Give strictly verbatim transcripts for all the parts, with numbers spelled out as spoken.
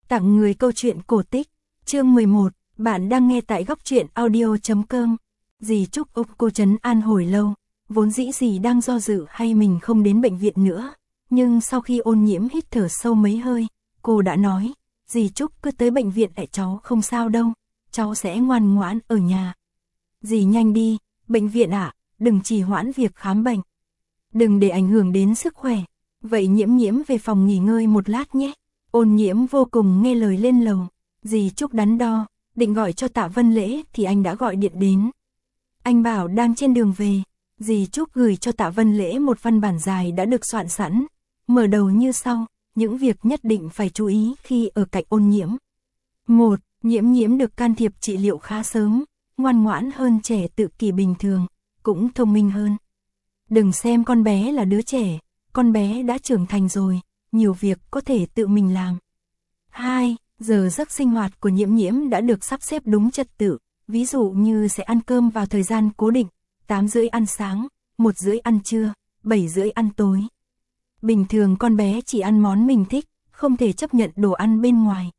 Tặng người câu chuyện cổ tích. Chương mười một, bạn đang nghe tại góc truyện audio chấm com. Dì Trúc ôm cô trấn an hồi lâu, vốn dĩ dì đang do dự hay mình không đến bệnh viện nữa, nhưng sau khi Ôn Nhiễm hít thở sâu mấy hơi, cô đã nói, dì Trúc cứ tới bệnh viện để cháu không sao đâu, cháu sẽ ngoan ngoãn ở nhà. Dì nhanh đi, bệnh viện ạ, à, đừng trì hoãn việc khám bệnh. Đừng để ảnh hưởng đến sức khỏe, vậy Nhiễm Nhiễm về phòng nghỉ ngơi một lát nhé. Ôn Nhiễm vô cùng nghe lời lên lầu, dì Trúc đắn đo, định gọi cho Tạ Vân Lễ thì anh đã gọi điện đến. Anh bảo đang trên đường về, dì Trúc gửi cho Tạ Vân Lễ một văn bản dài đã được soạn sẵn, mở đầu như sau, những việc nhất định phải chú ý khi ở cạnh Ôn Nhiễm. một. Nhiễm Nhiễm được can thiệp trị liệu khá sớm, ngoan ngoãn hơn trẻ tự kỷ bình thường, cũng thông minh hơn. Đừng xem con bé là đứa trẻ, con bé đã trưởng thành rồi, nhiều việc có thể tự mình làm. hai. Giờ giấc sinh hoạt của Nhiễm Nhiễm đã được sắp xếp đúng trật tự, ví dụ như sẽ ăn cơm vào thời gian cố định, tám rưỡi ăn sáng, một rưỡi ăn trưa, bảy rưỡi ăn tối. Bình thường con bé chỉ ăn món mình thích, không thể chấp nhận đồ ăn bên ngoài.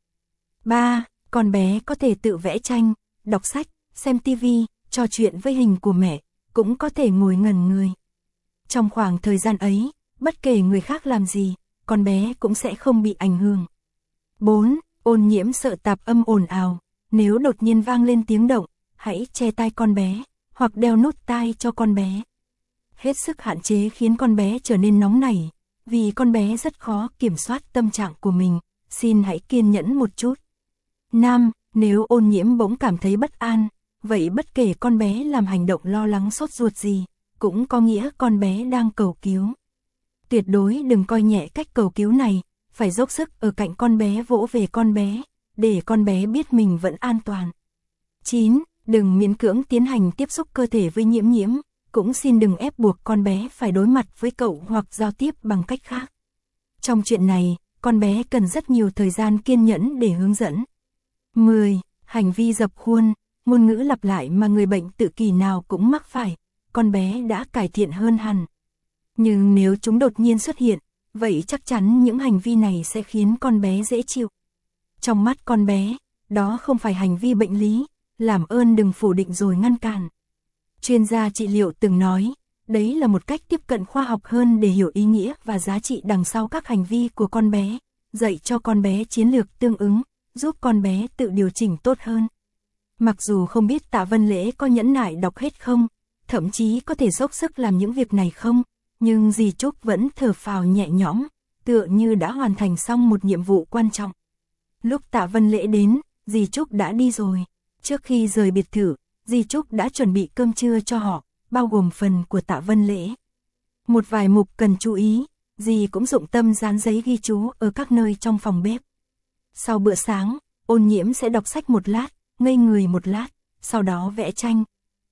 ba. Con bé có thể tự vẽ tranh, đọc sách, xem tivi, trò chuyện với hình của mẹ, cũng có thể ngồi ngẩn người. Trong khoảng thời gian ấy, bất kể người khác làm gì, con bé cũng sẽ không bị ảnh hưởng. bốn. Ôn Nhiễm sợ tạp âm ồn ào, nếu đột nhiên vang lên tiếng động, hãy che tai con bé, hoặc đeo nút tai cho con bé. Hết sức hạn chế khiến con bé trở nên nóng nảy, vì con bé rất khó kiểm soát tâm trạng của mình, xin hãy kiên nhẫn một chút. năm. Nếu Ôn Nhiễm bỗng cảm thấy bất an, vậy bất kể con bé làm hành động lo lắng sốt ruột gì, cũng có nghĩa con bé đang cầu cứu. Tuyệt đối đừng coi nhẹ cách cầu cứu này, phải dốc sức ở cạnh con bé vỗ về con bé, để con bé biết mình vẫn an toàn. chín. Đừng miễn cưỡng tiến hành tiếp xúc cơ thể với Nhiễm Nhiễm, cũng xin đừng ép buộc con bé phải đối mặt với cậu hoặc giao tiếp bằng cách khác. Trong chuyện này, con bé cần rất nhiều thời gian kiên nhẫn để hướng dẫn. mười. Hành vi dập khuôn, ngôn ngữ lặp lại mà người bệnh tự kỷ nào cũng mắc phải, con bé đã cải thiện hơn hẳn. Nhưng nếu chúng đột nhiên xuất hiện, vậy chắc chắn những hành vi này sẽ khiến con bé dễ chịu. Trong mắt con bé, đó không phải hành vi bệnh lý, làm ơn đừng phủ định rồi ngăn cản. Chuyên gia trị liệu từng nói, đấy là một cách tiếp cận khoa học hơn để hiểu ý nghĩa và giá trị đằng sau các hành vi của con bé, dạy cho con bé chiến lược tương ứng, giúp con bé tự điều chỉnh tốt hơn. Mặc dù không biết Tạ Vân Lễ có nhẫn nại đọc hết không, thậm chí có thể dốc sức làm những việc này không, nhưng dì Trúc vẫn thở phào nhẹ nhõm, tựa như đã hoàn thành xong một nhiệm vụ quan trọng. Lúc Tạ Vân Lễ đến, dì Trúc đã đi rồi. Trước khi rời biệt thự, dì Trúc đã chuẩn bị cơm trưa cho họ, bao gồm phần của Tạ Vân Lễ. Một vài mục cần chú ý, dì cũng dụng tâm dán giấy ghi chú ở các nơi trong phòng bếp. Sau bữa sáng, Ôn Nhiễm sẽ đọc sách một lát, ngây người một lát, sau đó vẽ tranh.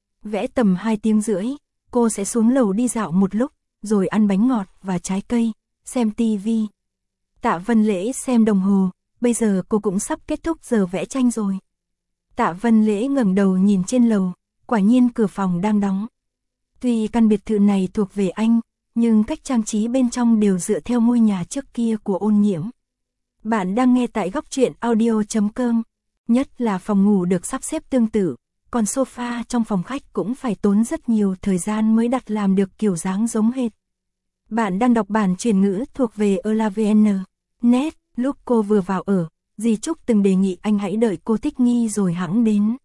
Vẽ tầm hai tiếng rưỡi, cô sẽ xuống lầu đi dạo một lúc, rồi ăn bánh ngọt và trái cây, xem tivi. Tạ Vân Lễ xem đồng hồ, bây giờ cô cũng sắp kết thúc giờ vẽ tranh rồi. Tạ Vân Lễ ngẩng đầu nhìn trên lầu, quả nhiên cửa phòng đang đóng. Tuy căn biệt thự này thuộc về anh, nhưng cách trang trí bên trong đều dựa theo ngôi nhà trước kia của Ôn Nhiễm. Bạn đang nghe tại góc truyện audio chấm com. Nhất là phòng ngủ được sắp xếp tương tự, còn sofa trong phòng khách cũng phải tốn rất nhiều thời gian mới đặt làm được kiểu dáng giống hệt. Bạn đang đọc bản chuyển ngữ thuộc về Elavn chấm net, lúc cô vừa vào ở, dì Trúc từng đề nghị anh hãy đợi cô thích nghi rồi hẵng đến.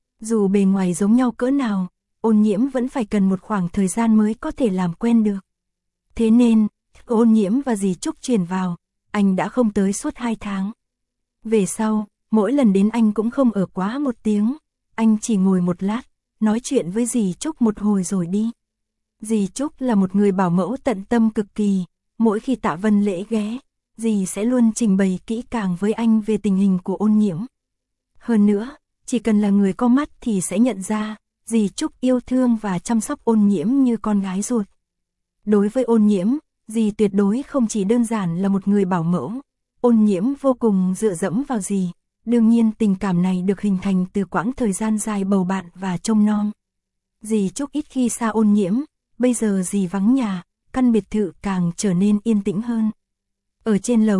Dù bề ngoài giống nhau cỡ nào, Ôn Nhiễm vẫn phải cần một khoảng thời gian mới có thể làm quen được. Thế nên, Ôn Nhiễm và dì Trúc chuyển vào, anh đã không tới suốt hai tháng. Về sau, mỗi lần đến anh cũng không ở quá một tiếng, anh chỉ ngồi một lát, nói chuyện với dì Trúc một hồi rồi đi. Dì Trúc là một người bảo mẫu tận tâm cực kỳ, mỗi khi Tạ Vân Lễ ghé, dì sẽ luôn trình bày kỹ càng với anh về tình hình của Ôn Nhiễm. Hơn nữa, chỉ cần là người có mắt thì sẽ nhận ra, dì Trúc yêu thương và chăm sóc Ôn Nhiễm như con gái ruột. Đối với Ôn Nhiễm, dì tuyệt đối không chỉ đơn giản là một người bảo mẫu, Ôn Nhiễm vô cùng dựa dẫm vào dì. Đương nhiên tình cảm này được hình thành từ quãng thời gian dài bầu bạn và trông nom. Dì Trúc ít khi xa Ôn Nhiễm, bây giờ dì vắng nhà, căn biệt thự càng trở nên yên tĩnh hơn. Ở trên lầu,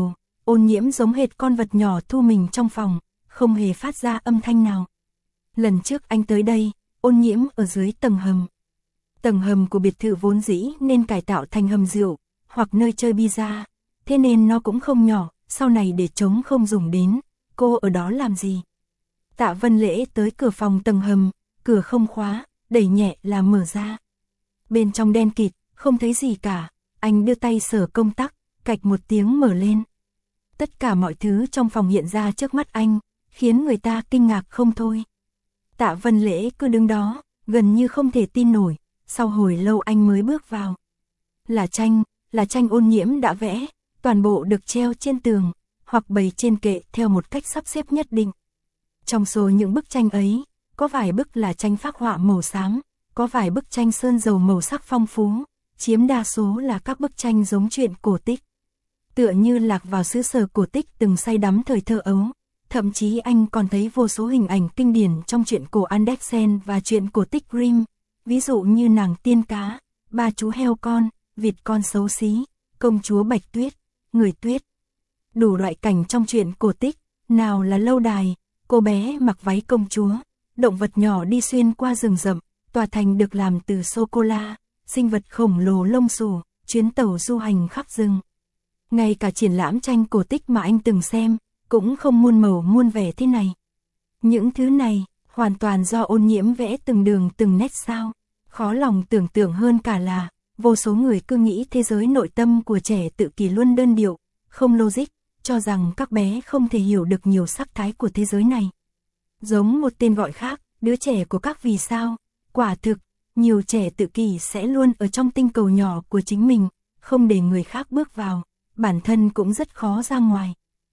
Ôn Nhiễm giống hệt con vật nhỏ thu mình trong phòng, không hề phát ra âm thanh nào. Lần trước anh tới đây, Ôn Nhiễm ở dưới tầng hầm. Tầng hầm của biệt thự vốn dĩ nên cải tạo thành hầm rượu, hoặc nơi chơi bida, thế nên nó cũng không nhỏ, sau này để trống không dùng đến, cô ở đó làm gì? Tạ Vân Lễ tới cửa phòng tầng hầm, cửa không khóa, đẩy nhẹ là mở ra. Bên trong đen kịt, không thấy gì cả, anh đưa tay sờ công tắc, cạch một tiếng mở lên. Tất cả mọi thứ trong phòng hiện ra trước mắt anh, khiến người ta kinh ngạc không thôi. Tạ Vân Lễ cứ đứng đó, gần như không thể tin nổi, sau hồi lâu anh mới bước vào. Là tranh, là tranh Ôn Nhiễm đã vẽ, toàn bộ được treo trên tường, hoặc bày trên kệ theo một cách sắp xếp nhất định. Trong số những bức tranh ấy, có vài bức là tranh phác họa màu xám, có vài bức tranh sơn dầu màu sắc phong phú, chiếm đa số là các bức tranh giống truyện cổ tích. Tựa như lạc vào xứ sở cổ tích từng say đắm thời thơ ấu, thậm chí anh còn thấy vô số hình ảnh kinh điển trong truyện cổ Andersen và truyện cổ tích Grimm, ví dụ như nàng tiên cá, ba chú heo con, vịt con xấu xí, công chúa Bạch Tuyết, người tuyết. Đủ loại cảnh trong truyện cổ tích, nào là lâu đài, cô bé mặc váy công chúa, động vật nhỏ đi xuyên qua rừng rậm, tòa thành được làm từ sô-cô-la, sinh vật khổng lồ lông xù, chuyến tàu du hành khắp rừng. Ngay cả triển lãm tranh cổ tích mà anh từng xem, cũng không muôn màu muôn vẻ thế này. Những thứ này, hoàn toàn do Ôn Nhiễm vẽ từng đường từng nét sao. Khó lòng tưởng tượng hơn cả là, vô số người cứ nghĩ thế giới nội tâm của trẻ tự kỷ luôn đơn điệu, không logic, cho rằng các bé không thể hiểu được nhiều sắc thái của thế giới này. Giống một tên gọi khác, đứa trẻ của các vì sao, quả thực, nhiều trẻ tự kỷ sẽ luôn ở trong tinh cầu nhỏ của chính mình, không để người khác bước vào, bản thân cũng rất khó ra ngoài.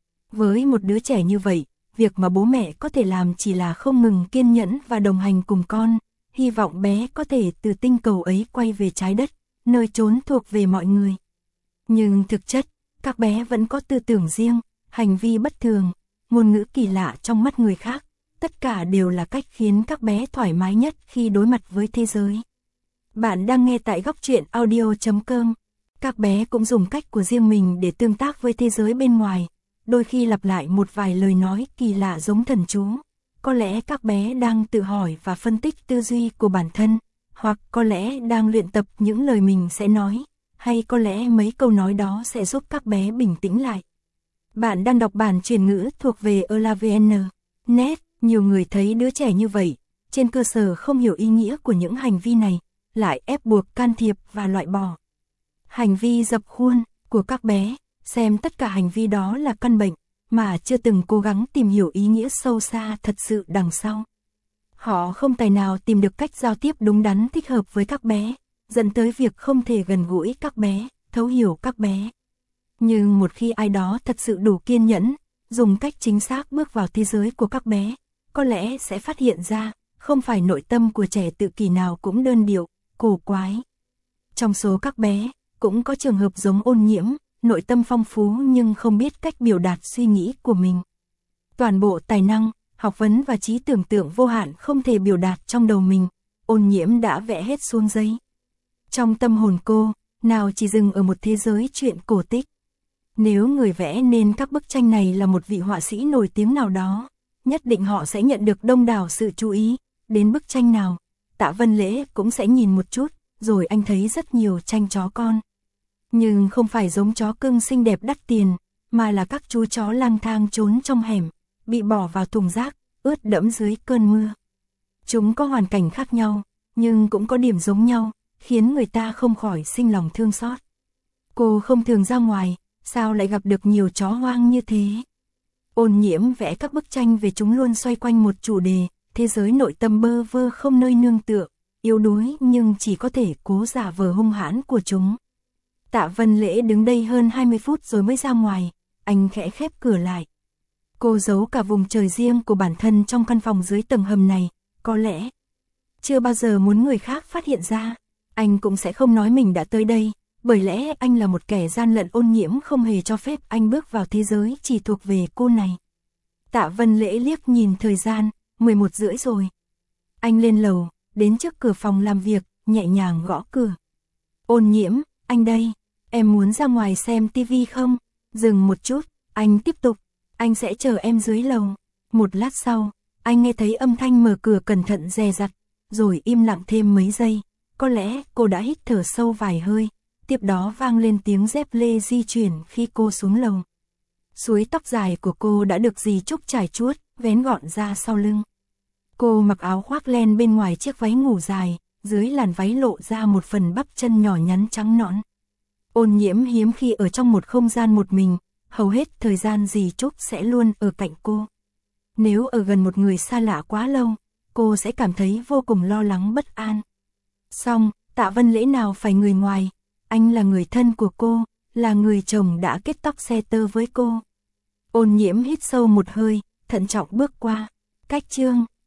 Với một đứa trẻ như vậy, việc mà bố mẹ có thể làm chỉ là không ngừng kiên nhẫn và đồng hành cùng con, hy vọng bé có thể từ tinh cầu ấy quay về trái đất, nơi trốn thuộc về mọi người. Nhưng thực chất, các bé vẫn có tư tưởng riêng, hành vi bất thường, ngôn ngữ kỳ lạ trong mắt người khác, tất cả đều là cách khiến các bé thoải mái nhất khi đối mặt với thế giới. Bạn đang nghe tại góc truyện audio chấm com. Các bé cũng dùng cách của riêng mình để tương tác với thế giới bên ngoài, đôi khi lặp lại một vài lời nói kỳ lạ giống thần chú. Có lẽ các bé đang tự hỏi và phân tích tư duy của bản thân, hoặc có lẽ đang luyện tập những lời mình sẽ nói, hay có lẽ mấy câu nói đó sẽ giúp các bé bình tĩnh lại. Bạn đang đọc bản truyền ngữ thuộc về elavn chấm net, nhiều người thấy đứa trẻ như vậy, trên cơ sở không hiểu ý nghĩa của những hành vi này, lại ép buộc can thiệp và loại bỏ. Hành vi dập khuôn của các bé, xem tất cả hành vi đó là căn bệnh, mà chưa từng cố gắng tìm hiểu ý nghĩa sâu xa thật sự đằng sau. Họ không tài nào tìm được cách giao tiếp đúng đắn thích hợp với các bé, dẫn tới việc không thể gần gũi các bé, thấu hiểu các bé. Nhưng một khi ai đó thật sự đủ kiên nhẫn, dùng cách chính xác bước vào thế giới của các bé, có lẽ sẽ phát hiện ra, không phải nội tâm của trẻ tự kỷ nào cũng đơn điệu, cổ quái. Trong số các bé, cũng có trường hợp giống Ôn Nhiễm, nội tâm phong phú nhưng không biết cách biểu đạt suy nghĩ của mình. Toàn bộ tài năng, học vấn và trí tưởng tượng vô hạn không thể biểu đạt trong đầu mình, Ôn Nhiễm đã vẽ hết xuống giấy. Trong tâm hồn cô, nào chỉ dừng ở một thế giới truyện cổ tích. Nếu người vẽ nên các bức tranh này là một vị họa sĩ nổi tiếng nào đó, nhất định họ sẽ nhận được đông đảo sự chú ý, đến bức tranh nào, Tạ Vân Lễ cũng sẽ nhìn một chút, rồi anh thấy rất nhiều tranh chó con. Nhưng không phải giống chó cưng xinh đẹp đắt tiền, mà là các chú chó lang thang trốn trong hẻm, bị bỏ vào thùng rác, ướt đẫm dưới cơn mưa. Chúng có hoàn cảnh khác nhau, nhưng cũng có điểm giống nhau, khiến người ta không khỏi sinh lòng thương xót. Cô không thường ra ngoài, sao lại gặp được nhiều chó hoang như thế? Ôn Nhiễm vẽ các bức tranh về chúng luôn xoay quanh một chủ đề, thế giới nội tâm bơ vơ không nơi nương tựa, yếu đuối nhưng chỉ có thể cố giả vờ hung hãn của chúng. Tạ Vân Lễ đứng đây hơn hai mươi phút rồi mới ra ngoài, anh khẽ khép cửa lại. Cô giấu cả vùng trời riêng của bản thân trong căn phòng dưới tầng hầm này, có lẽ chưa bao giờ muốn người khác phát hiện ra, anh cũng sẽ không nói mình đã tới đây, bởi lẽ anh là một kẻ gian lận. Ôn Nhiễm không hề cho phép anh bước vào thế giới chỉ thuộc về cô này. Tạ Vân Lễ liếc nhìn thời gian, mười một rưỡi rồi. Anh lên lầu, đến trước cửa phòng làm việc, nhẹ nhàng gõ cửa. Ôn Nhiễm, anh đây, em muốn ra ngoài xem tivi không? Dừng một chút, Anh tiếp tục, anh sẽ chờ em dưới lầu. Một lát sau, anh nghe thấy âm thanh mở cửa cẩn thận dè dặt, rồi im lặng thêm mấy giây. Có lẽ cô đã hít thở sâu vài hơi, tiếp đó vang lên tiếng dép lê di chuyển khi cô xuống lầu. Suối tóc dài của cô đã được dì Trúc trải chuốt, vén gọn ra sau lưng. Cô mặc áo khoác len bên ngoài chiếc váy ngủ dài, dưới làn váy lộ ra một phần bắp chân nhỏ nhắn trắng nõn. Ôn Nhiễm hiếm khi ở trong một không gian một mình, hầu hết thời gian dì Trúc sẽ luôn ở cạnh cô. Nếu ở gần một người xa lạ quá lâu, cô sẽ cảm thấy vô cùng lo lắng bất an. Song, Tạ Vân Lễ nào phải người ngoài, anh là người thân của cô, là người chồng đã kết tóc xe tơ với cô. Ôn Nhiễm hít sâu một hơi, thận trọng bước qua, cách Trương